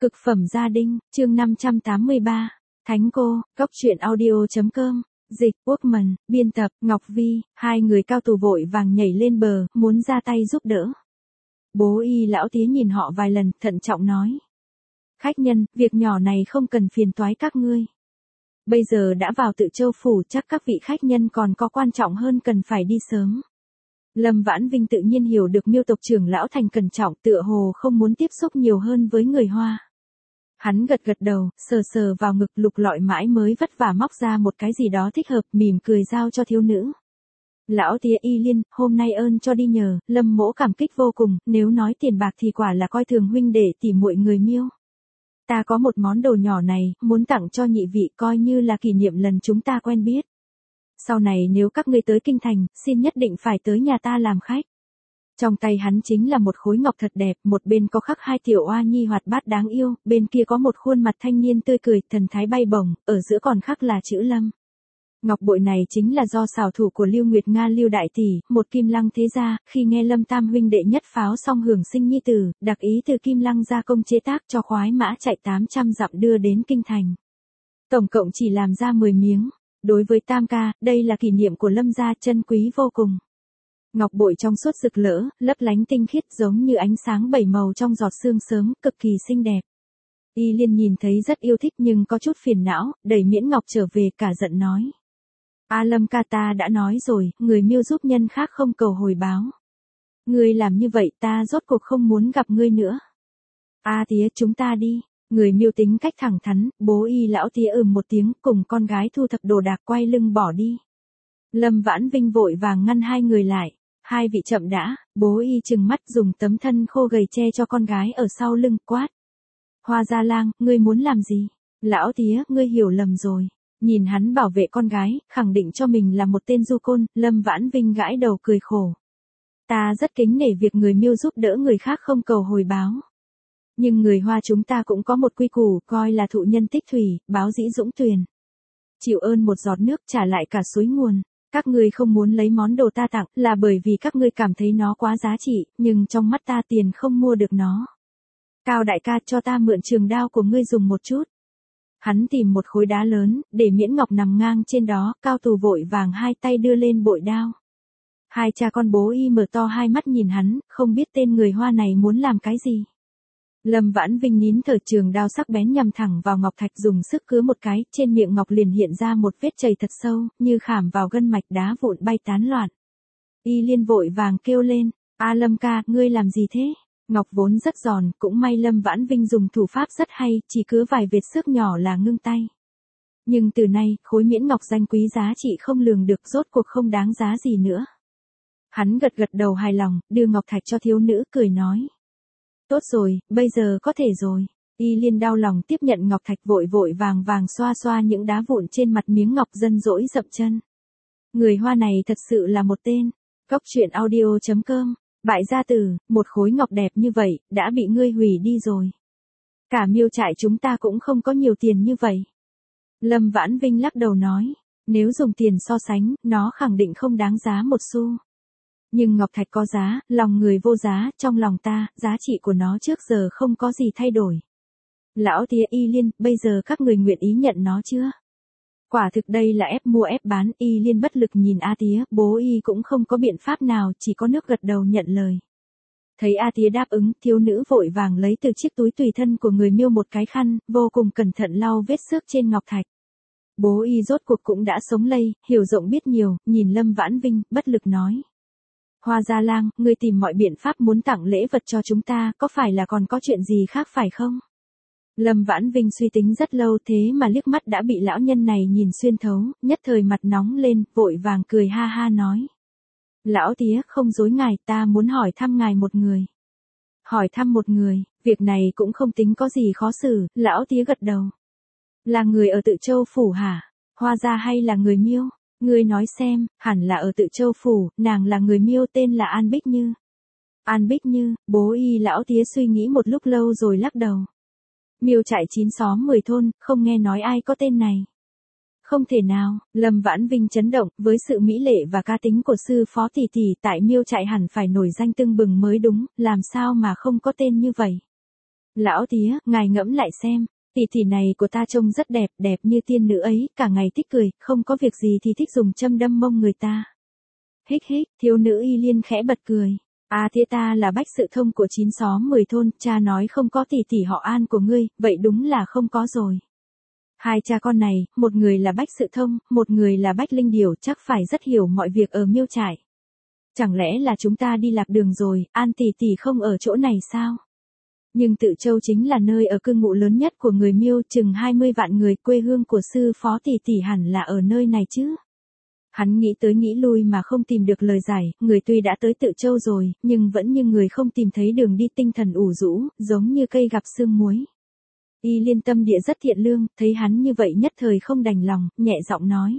Cực phẩm gia đình, chương 583. Thánh cô, Cốc truyện audio.com. Dịch, Workman, biên tập, Ngọc Vi, hai người cao thủ vội vàng nhảy lên bờ, muốn ra tay giúp đỡ. Bố Y lão tía nhìn họ vài lần, thận trọng nói. Khách nhân, việc nhỏ này không cần phiền toái các ngươi. Bây giờ đã vào Tự Châu Phủ, chắc các vị khách nhân còn có quan trọng hơn cần phải đi sớm. Lâm Vãn Vinh tự nhiên hiểu được Miêu tộc trưởng lão thành cẩn trọng, tựa hồ không muốn tiếp xúc nhiều hơn với người Hoa. Hắn gật gật đầu, sờ sờ vào ngực, lục lọi mãi mới vất vả móc ra một cái gì đó thích hợp, mỉm cười giao cho thiếu nữ. Lão tía Y Liên, hôm nay ơn cho đi nhờ, Lâm mỗ cảm kích vô cùng, nếu nói tiền bạc thì quả là coi thường huynh đệ tỉ muội người Miêu. Ta có một món đồ nhỏ này, muốn tặng cho nhị vị, coi như là kỷ niệm lần chúng ta quen biết. Sau này nếu các ngươi tới kinh thành, xin nhất định phải tới nhà ta làm khách. Trong tay hắn chính là một khối ngọc thật đẹp, một bên có khắc hai tiểu oa nhi hoạt bát đáng yêu, bên kia có một khuôn mặt thanh niên tươi cười, thần thái bay bổng, ở giữa còn khắc là chữ Lâm. Ngọc bội này chính là do xảo thủ của Lưu Nguyệt Nga Lưu đại tỷ, một Kim Lăng thế gia, khi nghe Lâm tam huynh đệ nhất pháo xong hưởng sinh nhi tử, đặc ý từ Kim Lăng gia công chế tác cho khoái mã chạy 800 dặm đưa đến kinh thành. Tổng cộng chỉ làm ra 10 miếng. Đối với Tam ca, đây là kỷ niệm của Lâm gia, chân quý vô cùng. Ngọc bội trong suốt rực rỡ, lấp lánh tinh khiết giống như ánh sáng bảy màu trong giọt sương sớm, cực kỳ xinh đẹp. Y Liên nhìn thấy rất yêu thích nhưng có chút phiền não, đẩy Miễn Ngọc trở về, cả giận nói. A Lâm ca, ta đã nói rồi, người Miêu giúp nhân khác không cầu hồi báo. Ngươi làm như vậy ta rốt cuộc không muốn gặp ngươi nữa. A tía, chúng ta đi. Người Miêu tính cách thẳng thắn, bố Y lão tía một tiếng, cùng con gái thu thập đồ đạc quay lưng bỏ đi. Lâm Vãn Vinh vội vàng ngăn hai người lại. Hai vị chậm đã, bố Y trừng mắt dùng tấm thân khô gầy che cho con gái ở sau lưng, quát. Hoa Gia Lang, ngươi muốn làm gì? Lão tía, ngươi hiểu lầm rồi. Nhìn hắn bảo vệ con gái, khẳng định cho mình là một tên du côn, Lâm Vãn Vinh gãi đầu cười khổ. Ta rất kính nể việc người Miêu giúp đỡ người khác không cầu hồi báo. Nhưng người Hoa chúng ta cũng có một quy củ, coi là thụ nhân tích thủy, báo dĩ dũng tuyền. Chịu ơn một giọt nước trả lại cả suối nguồn. Các ngươi không muốn lấy món đồ ta tặng là bởi vì các ngươi cảm thấy nó quá giá trị, nhưng trong mắt ta tiền không mua được nó. Cao đại ca, cho ta mượn trường đao của ngươi dùng một chút. Hắn tìm một khối đá lớn, để Miễn Ngọc nằm ngang trên đó, Cao Tù vội vàng hai tay đưa lên bội đao. Hai cha con bố Y mở to hai mắt nhìn hắn, không biết tên người Hoa này muốn làm cái gì. Lâm Vãn Vinh nín thở, trường đao sắc bén nhằm thẳng vào ngọc thạch, dùng sức cứa một cái, trên miệng ngọc liền hiện ra một vết chày thật sâu, như khảm vào gân mạch, đá vụn bay tán loạn. Y Liên vội vàng kêu lên, A Lâm ca, ngươi làm gì thế? Ngọc vốn rất giòn, cũng may Lâm Vãn Vinh dùng thủ pháp rất hay, chỉ cứa vài vệt xước nhỏ là ngưng tay. Nhưng từ nay, khối Miễn Ngọc danh quý giá trị không lường được, rốt cuộc không đáng giá gì nữa. Hắn gật gật đầu hài lòng, đưa ngọc thạch cho thiếu nữ, cười nói. Tốt rồi, bây giờ có thể rồi. Y Liên đau lòng tiếp nhận ngọc thạch, vội vội vàng vàng xoa xoa những đá vụn trên mặt miếng ngọc, dân dỗi dậm chân. Người Hoa này thật sự là một tên. Cốc truyện audio.com. Bại gia tử, một khối ngọc đẹp như vậy, đã bị ngươi hủy đi rồi. Cả Miêu trại chúng ta cũng không có nhiều tiền như vậy. Lâm Vãn Vinh lắc đầu nói, nếu dùng tiền so sánh, nó khẳng định không đáng giá một xu. Nhưng ngọc thạch có giá, lòng người vô giá, trong lòng ta, giá trị của nó trước giờ không có gì thay đổi. Lão tía Y Liên, bây giờ các người nguyện ý nhận nó chưa? Quả thực đây là ép mua ép bán. Y Liên bất lực nhìn A tía, bố Y cũng không có biện pháp nào, chỉ có nước gật đầu nhận lời. Thấy A tía đáp ứng, thiếu nữ vội vàng lấy từ chiếc túi tùy thân của người Miêu một cái khăn, vô cùng cẩn thận lau vết xước trên ngọc thạch. Bố Y rốt cuộc cũng đã sống lây, hiểu rộng biết nhiều, nhìn Lâm Vãn Vinh, bất lực nói. Hoa Gia Lang, ngươi tìm mọi biện pháp muốn tặng lễ vật cho chúng ta, có phải là còn có chuyện gì khác phải không? Lâm Vãn Vinh suy tính rất lâu, thế mà liếc mắt đã bị lão nhân này nhìn xuyên thấu, nhất thời mặt nóng lên, vội vàng cười ha ha nói. Lão tía, không dối ngài, ta muốn hỏi thăm ngài một người. Hỏi thăm một người, việc này cũng không tính có gì khó xử, lão tía gật đầu. Là người ở Tự Châu Phủ hả? Hoa gia hay là người Miêu? Ngươi nói xem, hẳn là ở Tự Châu Phủ, nàng là người Miêu, tên là An Bích Như. An Bích Như, bố Y lão tía suy nghĩ một lúc lâu rồi lắc đầu. Miêu trại 9 xóm 10 thôn, không nghe nói ai có tên này. Không thể nào, Lâm Vãn Vinh chấn động, với sự mỹ lệ và cá tính của sư phó tỷ tỷ, tại Miêu trại hẳn phải nổi danh tưng bừng mới đúng, làm sao mà không có tên như vậy. Lão tía, ngài ngẫm lại xem, tỷ tỷ này của ta trông rất đẹp, đẹp như tiên nữ ấy, cả ngày thích cười, không có việc gì thì thích dùng châm đâm mông người ta. Hích hích, thiếu nữ Y Liên khẽ bật cười. À thế ta là bách sự thông của 9 xóm 10 thôn, cha nói không có tỷ tỷ họ An của ngươi, vậy đúng là không có rồi. Hai cha con này, một người là bách sự thông, một người là bách linh điểu, chắc phải rất hiểu mọi việc ở miêu trại. Chẳng lẽ là chúng ta đi lạc đường rồi, An tỷ tỷ không ở chỗ này sao? Nhưng Tự Châu chính là nơi ở cư ngụ lớn nhất của người Miêu, chừng 20 vạn người, quê hương của sư phó tỷ tỷ hẳn là ở nơi này chứ. Hắn nghĩ tới nghĩ lui mà không tìm được lời giải, người tuy đã tới Tự Châu rồi, nhưng vẫn như người không tìm thấy đường đi, tinh thần ủ rũ, giống như cây gặp sương muối. Y Liên tâm địa rất thiện lương, thấy hắn như vậy nhất thời không đành lòng, nhẹ giọng nói.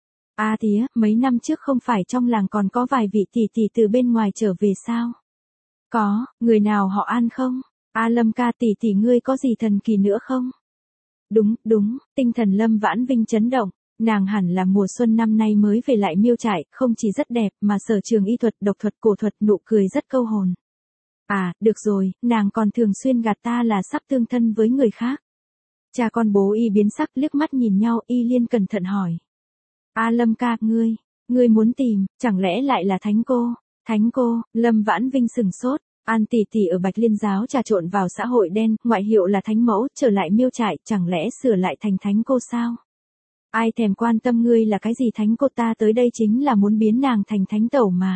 A tía, mấy năm trước không phải trong làng còn có vài vị tỷ tỷ từ bên ngoài trở về sao? Có, người nào họ An không? A Lâm ca, tỷ tỷ ngươi có gì thần kỳ nữa không? Đúng, đúng, tinh thần Lâm Vãn Vinh chấn động, nàng hẳn là mùa xuân năm nay mới về lại miêu trại, không chỉ rất đẹp mà sở trường y thuật, độc thuật, cổ thuật, nụ cười rất câu hồn. À, được rồi, nàng còn thường xuyên gạt ta là sắp tương thân với người khác. Cha con bố Y biến sắc, liếc mắt nhìn nhau, Y Liên cẩn thận hỏi. A Lâm ca, ngươi muốn tìm, chẳng lẽ lại là Thánh cô? Thánh cô, Lâm Vãn Vinh sừng sốt. An tỷ tỷ ở Bạch Liên giáo trà trộn vào xã hội đen, ngoại hiệu là Thánh mẫu, trở lại miêu trại, chẳng lẽ sửa lại thành Thánh cô sao? Ai thèm quan tâm ngươi là cái gì, Thánh cô, ta tới đây chính là muốn biến nàng thành Thánh tẩu mà.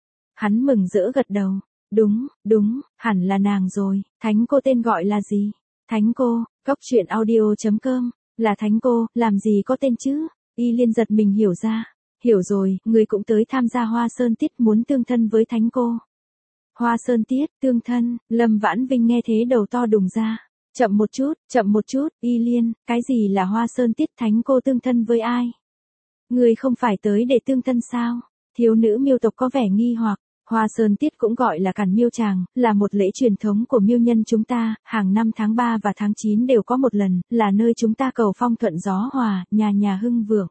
Hắn mừng rỡ gật đầu. Đúng, đúng, hẳn là nàng rồi. Thánh cô tên gọi là gì? Thánh cô, cóc truyện audio.com, là Thánh cô, làm gì có tên chứ? Y Liên giật mình hiểu ra. Hiểu rồi, người cũng tới tham gia Hoa Sơn Tiết, muốn tương thân với Thánh cô. Hoa Sơn Tiết, tương thân, Lâm Vãn Vinh nghe thế đầu to đùng ra. Chậm một chút, Y Liên, cái gì là Hoa Sơn Tiết, Thánh cô tương thân với ai? Người không phải tới để tương thân sao? Thiếu nữ miêu tộc có vẻ nghi hoặc. Hoa Sơn Tiết cũng gọi là Càn Miêu Tràng, là một lễ truyền thống của miêu nhân chúng ta, hàng năm tháng 3 và tháng 9 đều có một lần, là nơi chúng ta cầu phong thuận gió hòa, nhà nhà hưng vượng.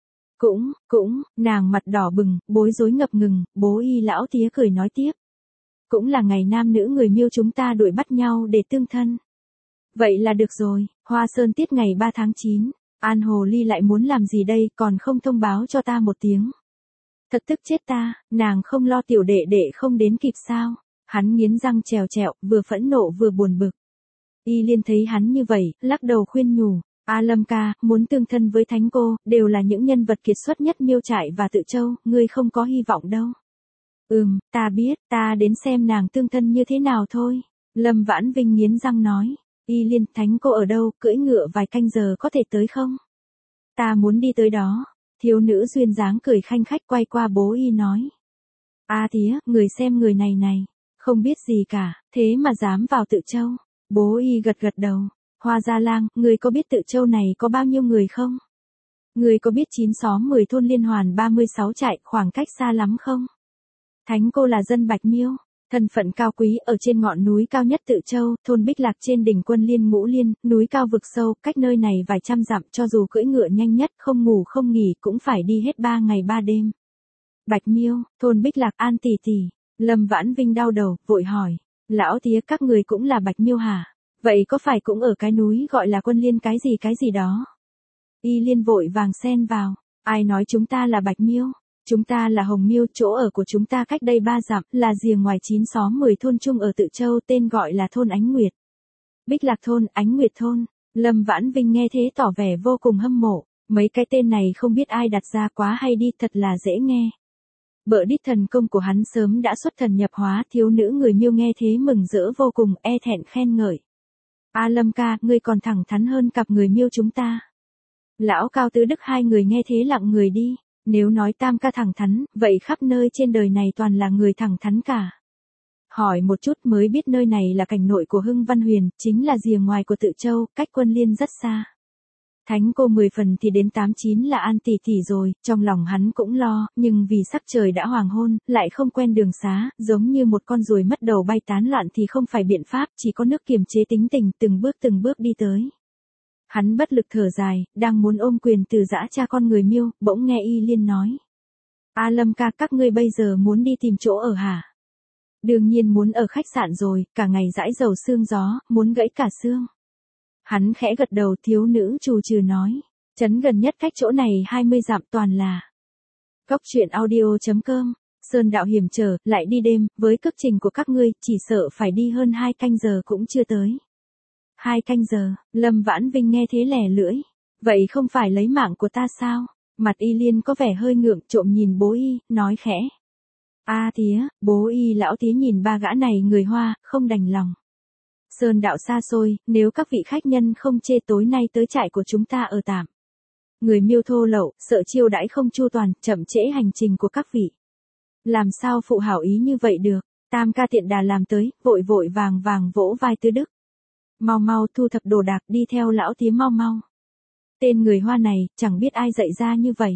Cũng, nàng mặt đỏ bừng, bối rối ngập ngừng, bố Y lão tía cười nói tiếp. Cũng là ngày nam nữ người miêu chúng ta đuổi bắt nhau để tương thân. Vậy là được rồi, Hoa Sơn Tiết ngày 3 tháng 9, An Hồ Ly lại muốn làm gì đây, còn không thông báo cho ta một tiếng. Thật tức chết ta, nàng không lo tiểu đệ đệ không đến kịp sao? Hắn nghiến răng trèo trẹo, vừa phẫn nộ vừa buồn bực. Y Liên thấy hắn như vậy, lắc đầu khuyên nhủ. A Lâm ca, muốn tương thân với Thánh cô, đều là những nhân vật kiệt xuất nhất miêu trại và Tự Châu, ngươi không có hy vọng đâu. Ta biết, ta đến xem nàng tương thân như thế nào thôi. Lâm Vãn Vinh nghiến răng nói. Y Liên, Thánh cô ở đâu, cưỡi ngựa vài canh giờ có thể tới không? Ta muốn đi tới đó. Thiếu nữ duyên dáng cười khanh khách quay qua bố Y nói. A tía, người xem người này, không biết gì cả, thế mà dám vào Tự Châu. Bố Y gật đầu. Hoa Gia Lang, người có biết Tự Châu này có bao nhiêu người không? Người có biết 9 xóm 10 thôn liên hoàn 36 trại, khoảng cách xa lắm không? Thánh cô là dân Bạch Miêu, thân phận cao quý ở trên ngọn núi cao nhất Tự Châu, thôn Bích Lạc trên đỉnh Quân Liên Ngũ Liên, núi cao vực sâu, cách nơi này vài trăm dặm, cho dù cưỡi ngựa nhanh nhất, không ngủ không nghỉ cũng phải đi hết 3 ngày 3 đêm. Bạch Miêu, thôn Bích Lạc, An tỷ tỷ. Lâm Vãn Vinh đau đầu, vội hỏi, lão tía các người cũng là Bạch Miêu hả? Vậy có phải cũng ở cái núi gọi là Quân Liên cái gì đó? Y Liên vội vàng xen vào, ai nói chúng ta là Bạch Miêu? Chúng ta là Hồng Miêu, chỗ ở của chúng ta cách đây 3 dặm, là rìa ngoài 9 xóm 10 thôn chung ở Tự Châu, tên gọi là thôn Ánh Nguyệt. Bích Lạc thôn, Ánh Nguyệt thôn. Lâm Vãn Vinh nghe thế tỏ vẻ vô cùng hâm mộ, mấy cái tên này không biết ai đặt ra, quá hay đi, thật là dễ nghe. Bợ đít thần công của hắn sớm đã xuất thần nhập hóa, thiếu nữ người Miêu nghe thế mừng rỡ vô cùng, e thẹn khen ngợi. A Lâm ca, ngươi còn thẳng thắn hơn cặp người Miêu chúng ta. Lão Cao Tứ Đức hai người nghe thế lặng người đi. Nếu nói Tam ca thẳng thắn, vậy khắp nơi trên đời này toàn là người thẳng thắn cả. Hỏi một chút mới biết nơi này là cảnh nội của Hưng Văn Huyền, chính là rìa ngoài của Tự Châu, cách Quân Liên rất xa. Thánh cô 10 phần thì đến 8-9 là An tỷ tỷ rồi, trong lòng hắn cũng lo, nhưng vì sắc trời đã hoàng hôn, lại không quen đường xá, giống như một con ruồi mất đầu bay tán loạn thì không phải biện pháp, chỉ có nước kiềm chế tính tình, từng bước đi tới. Hắn bất lực thở dài, đang muốn ôm quyền từ giã cha con người Miêu, bỗng nghe Y Liên nói. A Lâm ca, các ngươi bây giờ muốn đi tìm chỗ ở hả? Đương nhiên muốn ở khách sạn rồi, cả ngày dãi dầu xương gió, muốn gãy cả xương. Hắn khẽ gật đầu, thiếu nữ trù trừ nói. Trấn gần nhất cách chỗ này 20 dặm toàn là. Cốc truyện audio.com. Sơn đạo hiểm trở, lại đi đêm, với cước trình của các ngươi, chỉ sợ phải đi hơn 2 canh giờ cũng chưa tới. 2 canh giờ, Lâm Vãn Vinh nghe thế lẻ lưỡi. Vậy không phải lấy mạng của ta sao? Mặt Y Liên có vẻ hơi ngượng, trộm nhìn bố Y, nói khẽ. A tía, bố Y lão tía nhìn ba gã này người Hoa, không đành lòng. Sơn đạo xa xôi, nếu các vị khách nhân không chê tối nay tới trại của chúng ta ở tạm. Người Miêu thô lậu, sợ chiêu đãi không chu toàn, chậm trễ hành trình của các vị. Làm sao phụ hảo ý như vậy được, Tam ca tiện đà làm tới, vội vội vàng vàng vỗ vai Tư Đức. Mau mau thu thập đồ đạc đi theo lão tía mau mau. Tên người Hoa này, chẳng biết ai dạy ra như vậy.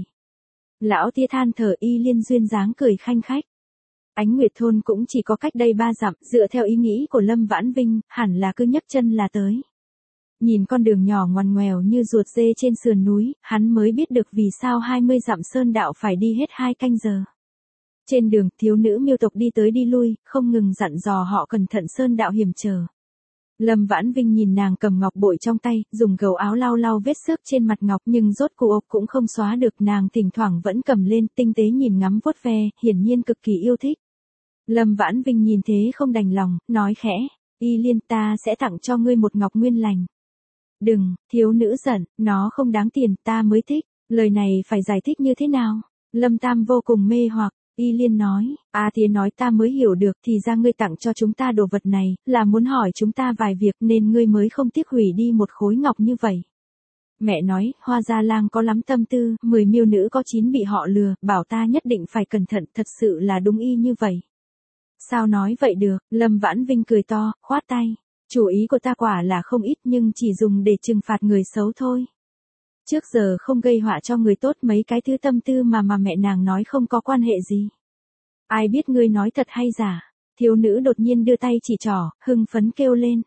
Lão tía than thở. Y Liên duyên dáng cười khanh khách. Ánh Nguyệt thôn cũng chỉ có cách đây 3 dặm, dựa theo ý nghĩ của Lâm Vãn Vinh, hẳn là cứ nhấc chân là tới. Nhìn con đường nhỏ ngoằn ngoèo như ruột dê trên sườn núi, hắn mới biết được vì sao 20 dặm sơn đạo phải đi hết 2 canh giờ. Trên đường, thiếu nữ Miêu tộc đi tới đi lui, không ngừng dặn dò họ cẩn thận sơn đạo hiểm trở. Lâm Vãn Vinh nhìn nàng cầm ngọc bội trong tay, dùng gầu áo lau lau vết xước trên mặt ngọc nhưng rốt cuộc cũng không xóa được, nàng thỉnh thoảng vẫn cầm lên tinh tế nhìn ngắm vuốt ve, hiển nhiên cực kỳ yêu thích. Lâm Vãn Vinh nhìn thế không đành lòng, nói khẽ, Y Liên ta sẽ tặng cho ngươi một ngọc nguyên lành. Đừng, thiếu nữ giận, nó không đáng tiền, ta mới thích, lời này phải giải thích như thế nào? Lâm Tam vô cùng mê hoặc. Y Liên nói, A tía nói ta mới hiểu được, thì ra ngươi tặng cho chúng ta đồ vật này, là muốn hỏi chúng ta vài việc nên ngươi mới không tiếc hủy đi một khối ngọc như vậy. Mẹ nói, Hoa Gia Lang có lắm tâm tư, 10 miêu nữ có 9 bị họ lừa, bảo ta nhất định phải cẩn thận, thật sự là đúng y như vậy. Sao nói vậy được, Lâm Vãn Vinh cười to, khoát tay. Chủ ý của ta quả là không ít nhưng chỉ dùng để trừng phạt người xấu thôi. Trước giờ không gây họa cho người tốt, mấy cái thứ tâm tư mà mẹ nàng nói không có quan hệ gì. Ai biết ngươi nói thật hay giả? Thiếu nữ đột nhiên đưa tay chỉ trỏ, hưng phấn kêu lên.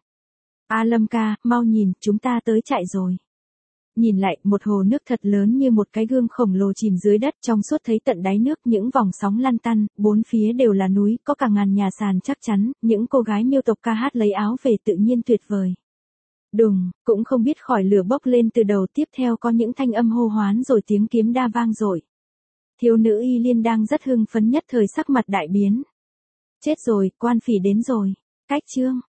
A Lâm ca, mau nhìn, chúng ta tới trại rồi. Nhìn lại, một hồ nước thật lớn như một cái gương khổng lồ chìm dưới đất, trong suốt thấy tận đáy nước, những vòng sóng lăn tăn, bốn phía đều là núi, có cả ngàn nhà sàn chắc chắn, những cô gái Miêu tộc ca hát lấy áo về tự nhiên tuyệt vời. Đùng, cũng không biết khỏi lửa bốc lên từ đầu, tiếp theo có những thanh âm hô hoán rồi tiếng kiếm đa vang dội. Thiếu nữ Y Liên đang rất hưng phấn nhất thời sắc mặt đại biến. Chết rồi, quan phỉ đến rồi. Cách chương